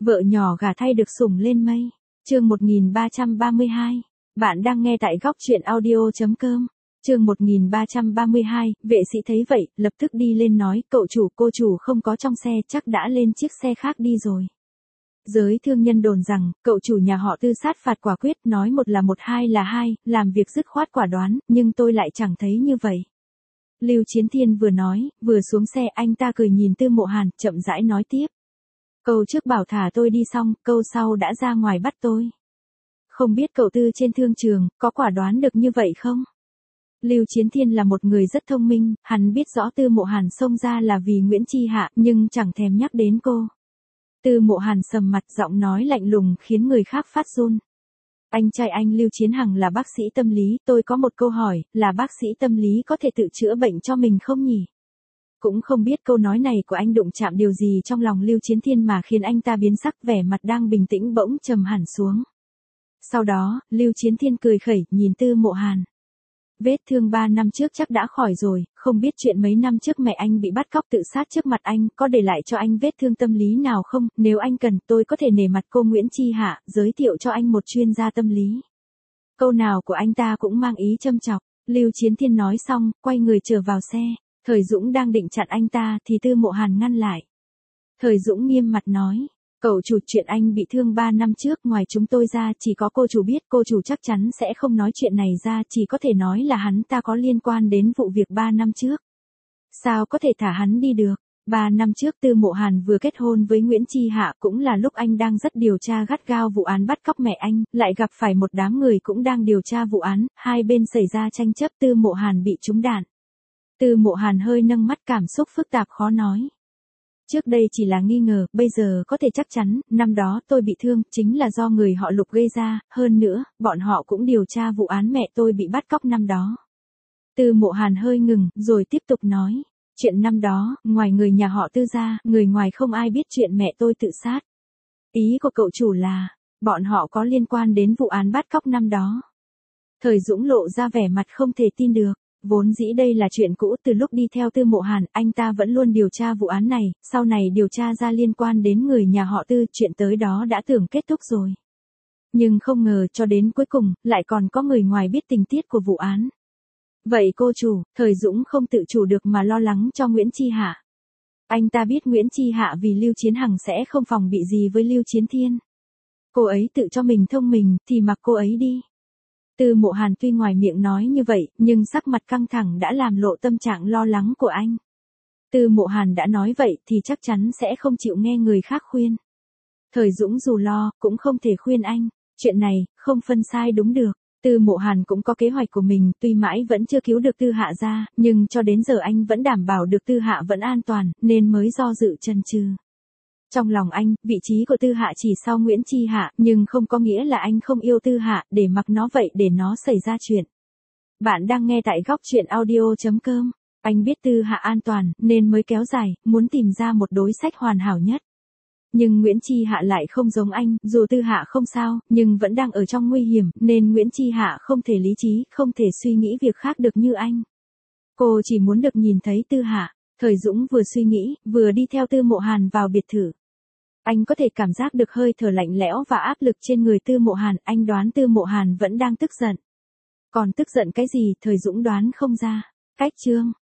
Vợ nhỏ gả thay được sủng lên mây. Chương 1332. Bạn đang nghe tại góc truyện audio.com. Chương 1332, vệ sĩ thấy vậy, lập tức đi lên nói, cậu chủ, cô chủ không có trong xe, chắc đã lên chiếc xe khác đi rồi. Giới thương nhân đồn rằng, cậu chủ nhà họ Tư sát phạt quả quyết, nói một là một, hai là hai, làm việc dứt khoát quả đoán, nhưng tôi lại chẳng thấy như vậy. Lưu Chiến Thiên vừa nói, vừa xuống xe, anh ta cười nhìn Tư Mộ Hàn, chậm rãi nói tiếp. Câu trước bảo thả tôi đi xong, câu sau đã ra ngoài bắt tôi. Không biết cậu Tư trên thương trường, có quả đoán được như vậy không? Lưu Chiến Thiên là một người rất thông minh, hắn biết rõ Tư Mộ Hàn xông ra là vì Nguyễn Chi Hạ, nhưng chẳng thèm nhắc đến cô. Tư Mộ Hàn sầm mặt, giọng nói lạnh lùng khiến người khác phát run. Anh trai anh Lưu Chiến Hằng là bác sĩ tâm lý, tôi có một câu hỏi, là bác sĩ tâm lý có thể tự chữa bệnh cho mình không nhỉ? Cũng không biết câu nói này của anh đụng chạm điều gì trong lòng Lưu Chiến Thiên mà khiến anh ta biến sắc, vẻ mặt đang bình tĩnh bỗng trầm hẳn xuống. Sau đó, Lưu Chiến Thiên cười khẩy, nhìn Tư Mộ Hàn. Vết thương 3 năm trước chắc đã khỏi rồi, không biết chuyện mấy năm trước mẹ anh bị bắt cóc tự sát trước mặt anh, có để lại cho anh vết thương tâm lý nào không? Nếu anh cần, tôi có thể nể mặt cô Nguyễn Chi Hạ, giới thiệu cho anh một chuyên gia tâm lý. Câu nào của anh ta cũng mang ý châm chọc. Lưu Chiến Thiên nói xong, quay người trở vào xe. Thời Dũng đang định chặn anh ta thì Tư Mộ Hàn ngăn lại. Thời Dũng nghiêm mặt nói, cậu chủ, chuyện anh bị thương 3 năm trước ngoài chúng tôi ra chỉ có cô chủ biết, cô chủ chắc chắn sẽ không nói chuyện này ra, chỉ có thể nói là hắn ta có liên quan đến vụ việc 3 năm trước. Sao có thể thả hắn đi được? 3 năm trước Tư Mộ Hàn vừa kết hôn với Nguyễn Chi Hạ, cũng là lúc anh đang rất điều tra gắt gao vụ án bắt cóc mẹ anh, lại gặp phải một đám người cũng đang điều tra vụ án, hai bên xảy ra tranh chấp, Tư Mộ Hàn bị trúng đạn. Tư Mộ Hàn hơi nâng mắt, cảm xúc phức tạp khó nói. Trước đây chỉ là nghi ngờ, bây giờ có thể chắc chắn, năm đó tôi bị thương, chính là do người họ Lục gây ra, hơn nữa, bọn họ cũng điều tra vụ án mẹ tôi bị bắt cóc năm đó. Tư Mộ Hàn hơi ngừng, rồi tiếp tục nói, chuyện năm đó, ngoài người nhà họ Tư ra, người ngoài không ai biết chuyện mẹ tôi tự sát. Ý của cậu chủ là, bọn họ có liên quan đến vụ án bắt cóc năm đó. Thời Dũng lộ ra vẻ mặt không thể tin được. Vốn dĩ đây là chuyện cũ, từ lúc đi theo Tư Mộ Hàn, anh ta vẫn luôn điều tra vụ án này, sau này điều tra ra liên quan đến người nhà họ Tư, chuyện tới đó đã tưởng kết thúc rồi. Nhưng không ngờ cho đến cuối cùng, lại còn có người ngoài biết tình tiết của vụ án. Vậy cô chủ, Thời Dũng không tự chủ được mà lo lắng cho Nguyễn Chi Hạ. Anh ta biết Nguyễn Chi Hạ vì Lưu Chiến Hằng sẽ không phòng bị gì với Lưu Chiến Thiên. Cô ấy tự cho mình thông minh, thì mặc cô ấy đi. Tư Mộ Hàn tuy ngoài miệng nói như vậy, nhưng sắc mặt căng thẳng đã làm lộ tâm trạng lo lắng của anh. Tư Mộ Hàn đã nói vậy thì chắc chắn sẽ không chịu nghe người khác khuyên. Thời Dũng dù lo, cũng không thể khuyên anh. Chuyện này, không phân sai đúng được. Tư Mộ Hàn cũng có kế hoạch của mình, tuy mãi vẫn chưa cứu được Tư Hạ ra, nhưng cho đến giờ anh vẫn đảm bảo được Tư Hạ vẫn an toàn, nên mới do dự chần chừ. Trong lòng anh, vị trí của Tư Hạ chỉ sau Nguyễn Chi Hạ, nhưng không có nghĩa là anh không yêu Tư Hạ, để mặc nó vậy để nó xảy ra chuyện. Bạn đang nghe tại góc truyện audio.com. Anh biết Tư Hạ an toàn, nên mới kéo dài, muốn tìm ra một đối sách hoàn hảo nhất. Nhưng Nguyễn Chi Hạ lại không giống anh, dù Tư Hạ không sao, nhưng vẫn đang ở trong nguy hiểm, nên Nguyễn Chi Hạ không thể lý trí, không thể suy nghĩ việc khác được như anh. Cô chỉ muốn được nhìn thấy Tư Hạ. Thời Dũng vừa suy nghĩ, vừa đi theo Tư Mộ Hàn vào biệt thự. Anh có thể cảm giác được hơi thở lạnh lẽo và áp lực trên người Tư Mộ Hàn, anh đoán Tư Mộ Hàn vẫn đang tức giận. Còn tức giận cái gì, Thời Dũng đoán không ra. Cách chương